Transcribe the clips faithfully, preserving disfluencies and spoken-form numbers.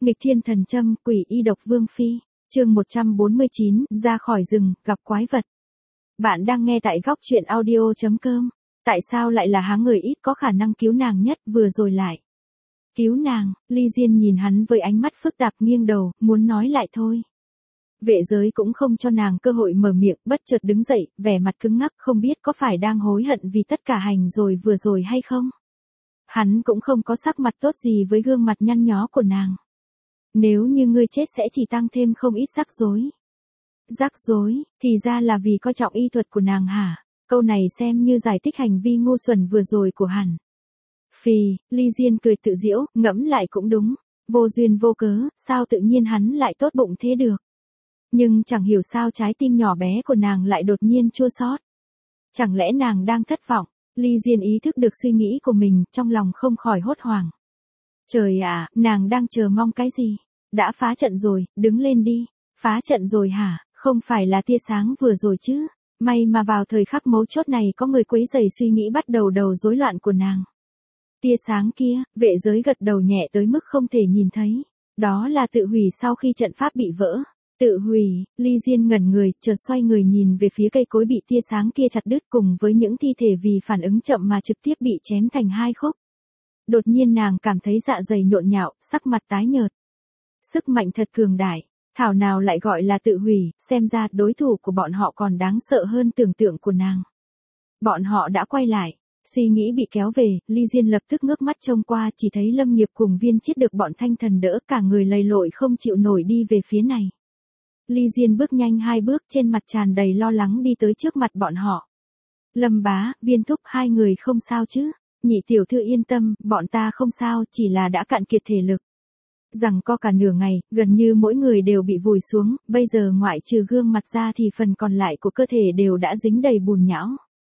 Nghịch thiên thần châm, quỷ y độc vương phi, chương một trăm bốn mươi chín, ra khỏi rừng, gặp quái vật. Bạn đang nghe tại góc truyện audio chấm com. Tại sao lại là háng người ít có khả năng cứu nàng nhất, vừa rồi lại cứu nàng? Ly Diên nhìn hắn với ánh mắt phức tạp, nghiêng đầu, muốn nói lại thôi. Vệ giới cũng không cho nàng cơ hội mở miệng, bất chợt đứng dậy, vẻ mặt cứng ngắc, không biết có phải đang hối hận vì tất cả hành rồi vừa rồi hay không. Hắn cũng không có sắc mặt tốt gì với gương mặt nhăn nhó của nàng. Nếu như ngươi chết sẽ chỉ tăng thêm không ít rắc rối. Rắc rối, thì ra là vì coi trọng y thuật của nàng hả? Câu này xem như giải thích hành vi ngu xuẩn vừa rồi của hắn. Phì, Ly Diên cười tự giễu, ngẫm lại cũng đúng. Vô duyên vô cớ, sao tự nhiên hắn lại tốt bụng thế được? Nhưng chẳng hiểu sao trái tim nhỏ bé của nàng lại đột nhiên chua xót. Chẳng lẽ nàng đang thất vọng? Ly Diên ý thức được suy nghĩ của mình, trong lòng không khỏi hốt hoảng. Trời ạ, nàng đang chờ mong cái gì? Đã phá trận rồi, đứng lên đi. Phá trận rồi hả? Không phải là tia sáng vừa rồi chứ? May mà vào thời khắc mấu chốt này có người quấy rầy suy nghĩ bắt đầu đầu rối loạn của nàng. Tia sáng kia, vệ giới gật đầu nhẹ tới mức không thể nhìn thấy. Đó là tự hủy sau khi trận pháp bị vỡ. Tự hủy, Ly Diên ngẩn người, chợt xoay người nhìn về phía cây cối bị tia sáng kia chặt đứt cùng với những thi thể vì phản ứng chậm mà trực tiếp bị chém thành hai khúc. Đột nhiên nàng cảm thấy dạ dày nhộn nhạo, sắc mặt tái nhợt. Sức mạnh thật cường đại, thảo nào lại gọi là tự hủy, xem ra đối thủ của bọn họ còn đáng sợ hơn tưởng tượng của nàng. Bọn họ đã quay lại, suy nghĩ bị kéo về, Ly Diên lập tức ngước mắt trông qua, chỉ thấy Lâm Nghiệp cùng Viên Chiết được bọn Thanh Thần đỡ, cả người lầy lội không chịu nổi đi về phía này. Ly Diên bước nhanh hai bước, trên mặt tràn đầy lo lắng đi tới trước mặt bọn họ. Lâm bá, Viên thúc, hai người không sao chứ? Nhị tiểu thư yên tâm, bọn ta không sao, chỉ là đã cạn kiệt thể lực. Rằng co cả nửa ngày, gần như mỗi người đều bị vùi xuống, bây giờ ngoại trừ gương mặt ra thì phần còn lại của cơ thể đều đã dính đầy bùn nhão.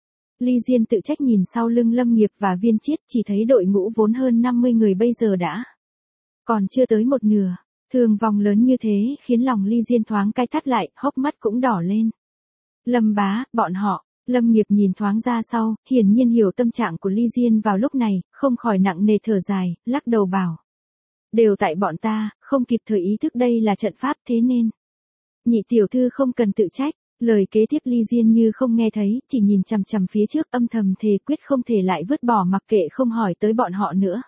Ly Diên tự trách nhìn sau lưng Lâm Nghiệp và Viên Chiết, chỉ thấy đội ngũ vốn hơn năm mươi người bây giờ đã còn chưa tới một nửa. Thương vong lớn như thế, khiến lòng Ly Diên thoáng cay thắt lại, hốc mắt cũng đỏ lên. Lâm bá, bọn họ, Lâm Nghiệp nhìn thoáng ra sau, hiển nhiên hiểu tâm trạng của Ly Diên vào lúc này, không khỏi nặng nề thở dài, lắc đầu bảo. Đều tại bọn ta, không kịp thời ý thức đây là trận pháp thế nên. Nhị tiểu thư không cần tự trách, lời kế tiếp Ly Diên như không nghe thấy, chỉ nhìn chằm chằm phía trước âm thầm thề quyết không thể lại vứt bỏ mặc kệ không hỏi tới bọn họ nữa.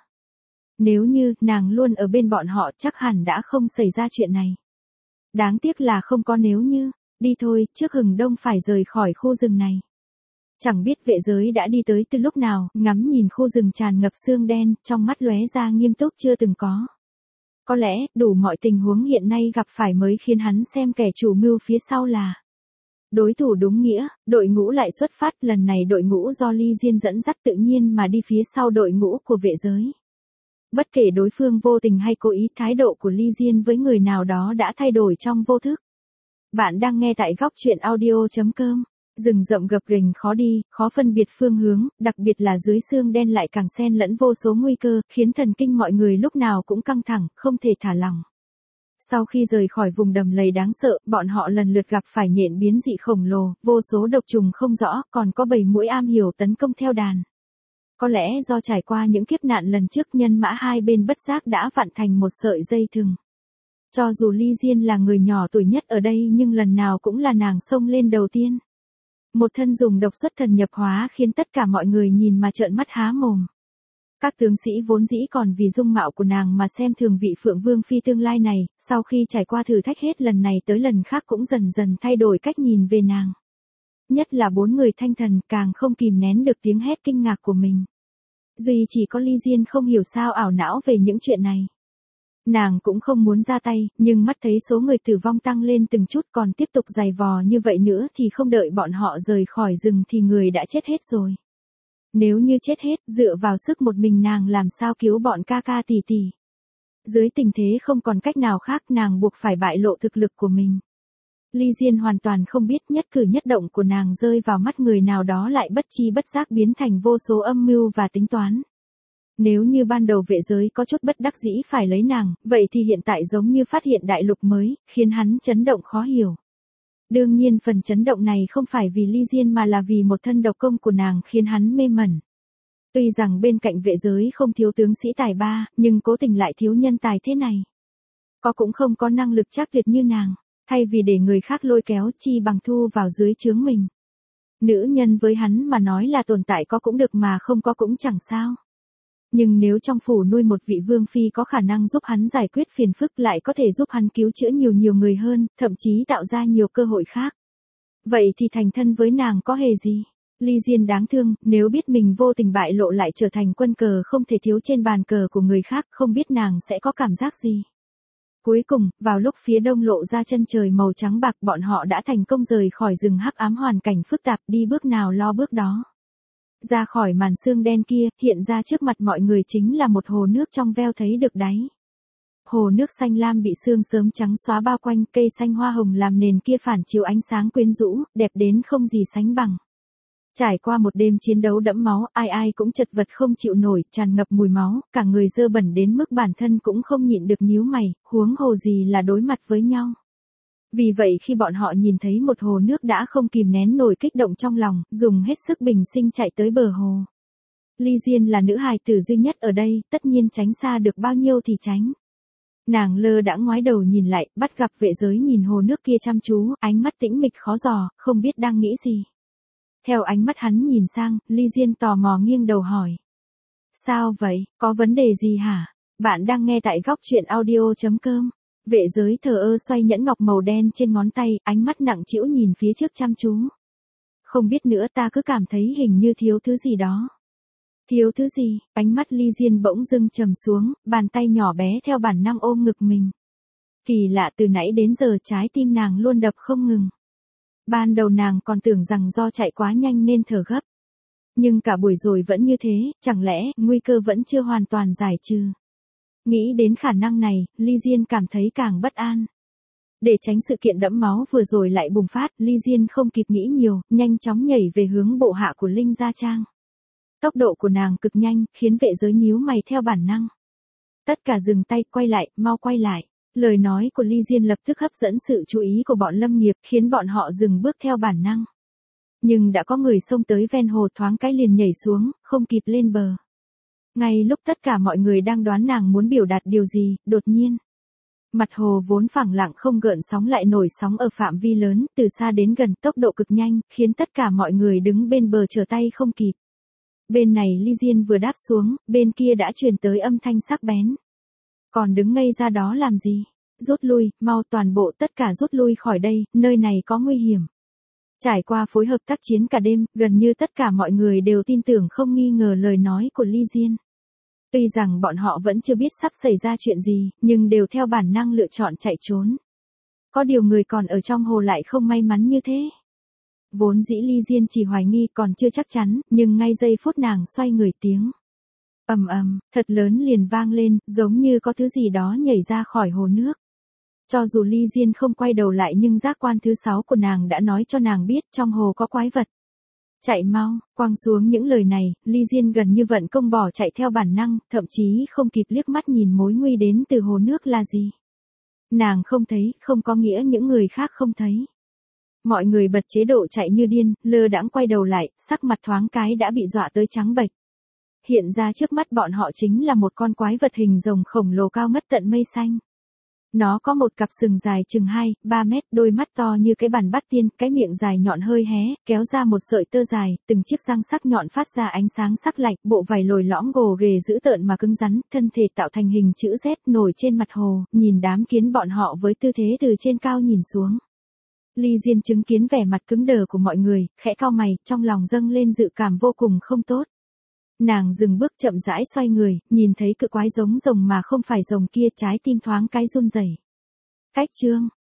Nếu như nàng luôn ở bên bọn họ chắc hẳn đã không xảy ra chuyện này. Đáng tiếc là không có nếu như, đi thôi, trước hừng đông phải rời khỏi khu rừng này. Chẳng biết vệ giới đã đi tới từ lúc nào, ngắm nhìn khu rừng tràn ngập sương đen, trong mắt lóe ra nghiêm túc chưa từng có. Có lẽ, đủ mọi tình huống hiện nay gặp phải mới khiến hắn xem kẻ chủ mưu phía sau là đối thủ đúng nghĩa, đội ngũ lại xuất phát, lần này đội ngũ do Ly Diên dẫn dắt tự nhiên mà đi phía sau đội ngũ của vệ giới. Bất kể đối phương vô tình hay cố ý, thái độ của Ly Diên với người nào đó đã thay đổi trong vô thức. Bạn đang nghe tại góc truyện audio chấm com. Rừng rậm gập ghềnh khó đi, khó phân biệt phương hướng, đặc biệt là dưới sương đen lại càng xen lẫn vô số nguy cơ, khiến thần kinh mọi người lúc nào cũng căng thẳng, không thể thả lỏng. Sau khi rời khỏi vùng đầm lầy đáng sợ, bọn họ lần lượt gặp phải nhện biến dị khổng lồ, vô số độc trùng không rõ, còn có bầy muỗi am hiểu tấn công theo đàn. Có lẽ do trải qua những kiếp nạn lần trước, nhân mã hai bên bất giác đã vặn thành một sợi dây thừng. Cho dù Ly Diên là người nhỏ tuổi nhất ở đây nhưng lần nào cũng là nàng xông lên đầu tiên. Một thân dùng độc xuất thần nhập hóa khiến tất cả mọi người nhìn mà trợn mắt há mồm. Các tướng sĩ vốn dĩ còn vì dung mạo của nàng mà xem thường vị Phượng Vương phi tương lai này, sau khi trải qua thử thách hết lần này tới lần khác cũng dần dần thay đổi cách nhìn về nàng. Nhất là bốn người Thanh Thần càng không kìm nén được tiếng hét kinh ngạc của mình. Duy chỉ có Ly Diên không hiểu sao ảo não về những chuyện này. Nàng cũng không muốn ra tay, nhưng mắt thấy số người tử vong tăng lên từng chút còn tiếp tục giày vò như vậy nữa thì không đợi bọn họ rời khỏi rừng thì người đã chết hết rồi. Nếu như chết hết, dựa vào sức một mình nàng làm sao cứu bọn ca ca tỷ tỷ. Dưới tình thế không còn cách nào khác nàng buộc phải bại lộ thực lực của mình. Ly Diên hoàn toàn không biết nhất cử nhất động của nàng rơi vào mắt người nào đó lại bất chi bất giác biến thành vô số âm mưu và tính toán. Nếu như ban đầu vệ giới có chút bất đắc dĩ phải lấy nàng, vậy thì hiện tại giống như phát hiện đại lục mới, khiến hắn chấn động khó hiểu. Đương nhiên phần chấn động này không phải vì Ly Diên mà là vì một thân độc công của nàng khiến hắn mê mẩn. Tuy rằng bên cạnh vệ giới không thiếu tướng sĩ tài ba, nhưng cố tình lại thiếu nhân tài thế này. Có cũng không có năng lực chắc tuyệt như nàng, thay vì để người khác lôi kéo chi bằng thu vào dưới trướng mình. Nữ nhân với hắn mà nói là tồn tại có cũng được mà không có cũng chẳng sao. Nhưng nếu trong phủ nuôi một vị vương phi có khả năng giúp hắn giải quyết phiền phức lại có thể giúp hắn cứu chữa nhiều nhiều người hơn, thậm chí tạo ra nhiều cơ hội khác. Vậy thì thành thân với nàng có hề gì? Ly Diên đáng thương, nếu biết mình vô tình bại lộ lại trở thành quân cờ không thể thiếu trên bàn cờ của người khác, không biết nàng sẽ có cảm giác gì. Cuối cùng, vào lúc phía đông lộ ra chân trời màu trắng bạc, bọn họ đã thành công rời khỏi rừng hắc ám hoàn cảnh phức tạp, đi bước nào lo bước đó. Ra khỏi màn sương đen kia, hiện ra trước mặt mọi người chính là một hồ nước trong veo thấy được đáy. Hồ nước xanh lam bị sương sớm trắng xóa bao quanh, cây xanh hoa hồng làm nền kia phản chiếu ánh sáng quyến rũ, đẹp đến không gì sánh bằng. Trải qua một đêm chiến đấu đẫm máu, ai ai cũng chật vật không chịu nổi, tràn ngập mùi máu, cả người dơ bẩn đến mức bản thân cũng không nhịn được nhíu mày, huống hồ gì là đối mặt với nhau. Vì vậy khi bọn họ nhìn thấy một hồ nước đã không kìm nén nổi kích động trong lòng, dùng hết sức bình sinh chạy tới bờ hồ. Ly Diên là nữ hài tử duy nhất ở đây, tất nhiên tránh xa được bao nhiêu thì tránh. Nàng lơ đãng ngoái đầu nhìn lại, bắt gặp vệ giới nhìn hồ nước kia chăm chú, ánh mắt tĩnh mịch khó dò, không biết đang nghĩ gì. Theo ánh mắt hắn nhìn sang, Ly Diên tò mò nghiêng đầu hỏi. Sao vậy, có vấn đề gì hả? Bạn đang nghe tại góc truyện audio chấm com. Vệ giới thờ ơ xoay nhẫn ngọc màu đen trên ngón tay, ánh mắt nặng trĩu nhìn phía trước chăm chú. Không biết nữa, ta cứ cảm thấy hình như thiếu thứ gì đó. Thiếu thứ gì? Ánh mắt Ly Diên bỗng dưng trầm xuống, bàn tay nhỏ bé theo bản năng ôm ngực mình. Kỳ lạ, từ nãy đến giờ trái tim nàng luôn đập không ngừng. Ban đầu nàng còn tưởng rằng do chạy quá nhanh nên thở gấp. Nhưng cả buổi rồi vẫn như thế, chẳng lẽ nguy cơ vẫn chưa hoàn toàn giải trừ. Nghĩ đến khả năng này, Ly Diên cảm thấy càng bất an. Để tránh sự kiện đẫm máu vừa rồi lại bùng phát, Ly Diên không kịp nghĩ nhiều, nhanh chóng nhảy về hướng bộ hạ của Linh Gia Trang. Tốc độ của nàng cực nhanh, khiến vệ giới nhíu mày theo bản năng. Tất cả dừng tay, quay lại, mau quay lại. Lời nói của Ly Diên lập tức hấp dẫn sự chú ý của bọn lâm nghiệp, khiến bọn họ dừng bước theo bản năng. Nhưng đã có người xông tới ven hồ, thoáng cái liền nhảy xuống, không kịp lên bờ. Ngay lúc tất cả mọi người đang đoán nàng muốn biểu đạt điều gì, đột nhiên. Mặt hồ vốn phẳng lặng không gợn sóng lại nổi sóng ở phạm vi lớn, từ xa đến gần, tốc độ cực nhanh, khiến tất cả mọi người đứng bên bờ trở tay không kịp. Bên này Ly Diên vừa đáp xuống, bên kia đã truyền tới âm thanh sắc bén. Còn đứng ngây ra đó làm gì? Rút lui, mau toàn bộ tất cả rút lui khỏi đây, nơi này có nguy hiểm. Trải qua phối hợp tác chiến cả đêm, gần như tất cả mọi người đều tin tưởng không nghi ngờ lời nói của Ly Diên. Tuy rằng bọn họ vẫn chưa biết sắp xảy ra chuyện gì, nhưng đều theo bản năng lựa chọn chạy trốn. Có điều người còn ở trong hồ lại không may mắn như thế. Vốn dĩ Ly Diên chỉ hoài nghi còn chưa chắc chắn, nhưng ngay giây phút nàng xoay người tiếng. Ầm ầm, thật lớn liền vang lên, giống như có thứ gì đó nhảy ra khỏi hồ nước. Cho dù Ly Diên không quay đầu lại nhưng giác quan thứ sáu của nàng đã nói cho nàng biết trong hồ có quái vật. Chạy mau, quăng xuống những lời này, Ly Diên gần như vận công bỏ chạy theo bản năng, thậm chí không kịp liếc mắt nhìn mối nguy đến từ hồ nước là gì. Nàng không thấy, không có nghĩa những người khác không thấy. Mọi người bật chế độ chạy như điên, lơ đãng quay đầu lại, sắc mặt thoáng cái đã bị dọa tới trắng bệch. Hiện ra trước mắt bọn họ chính là một con quái vật hình rồng khổng lồ cao ngất tận mây xanh. Nó có một cặp sừng dài chừng hai, ba mét, đôi mắt to như cái bàn bát tiên, cái miệng dài nhọn hơi hé, kéo ra một sợi tơ dài, từng chiếc răng sắc nhọn phát ra ánh sáng sắc lạnh, bộ vảy lồi lõm gồ ghề dữ tợn mà cứng rắn, thân thể tạo thành hình chữ Z nổi trên mặt hồ, nhìn đám kiến bọn họ với tư thế từ trên cao nhìn xuống. Ly Diên chứng kiến vẻ mặt cứng đờ của mọi người, khẽ cau mày, trong lòng dâng lên dự cảm vô cùng không tốt. Nàng dừng bước chậm rãi xoay người, nhìn thấy cự quái giống rồng mà không phải rồng kia, trái tim thoáng cái run rẩy. Cách chương,